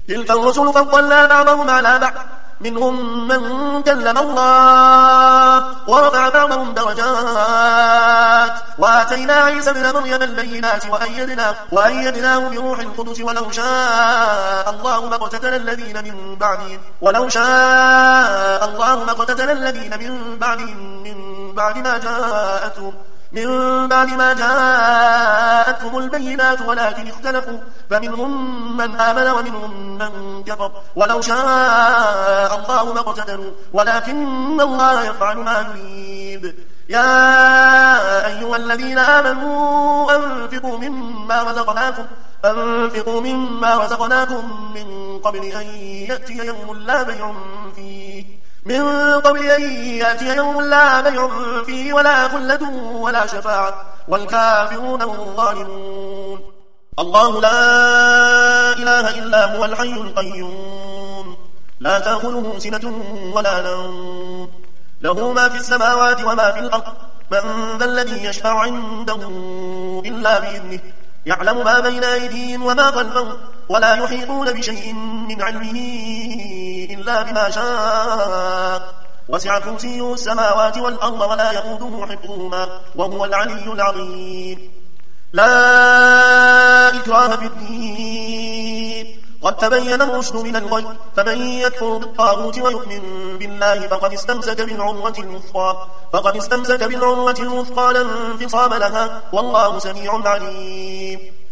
تلك الرسل فضلنا بعضهم على بعض منهم من كلم الله ورفع بعضهم درجات وآتينا عيسى ابن مريم البينات وأيدناه بروح القدس ولو شاء الله ما اقتتل الذين من بعدهم من بعد ما جاءتهم البينات ولكن اختلفوا فمنهم من آمن ومنهم من كفر ولو شاء الله ما اقتتلوا ولكن الله يفعل ما يريد. يا أيها الذين آمنوا أنفقوا مما رزقناكم من قبل أن يأتي يوم لا بيع فيه ولا خلة ولا شفاعة والكافرون هم الظالمون. الله لا إله إلا هو الحي القيوم لا تأخذه سنة ولا نوم له ما في السماوات وما في الأرض من ذا الذي يشفع عنده إلا بإذنه يعلم ما بين أيديهم وما خلفهم ولا يحيطون بشيء من علمه إلا بما شاء وسع كرسيه السماوات والأرض ولا يئوده حفظهما وهو العلي العظيم. لا إكراه في الدين قد تبين الرشد من الغي فمن يكفر بالطاغوت ويؤمن بالله فقد استمسك بالعروة الوثقى لا انفصام لها والله سميع عليم.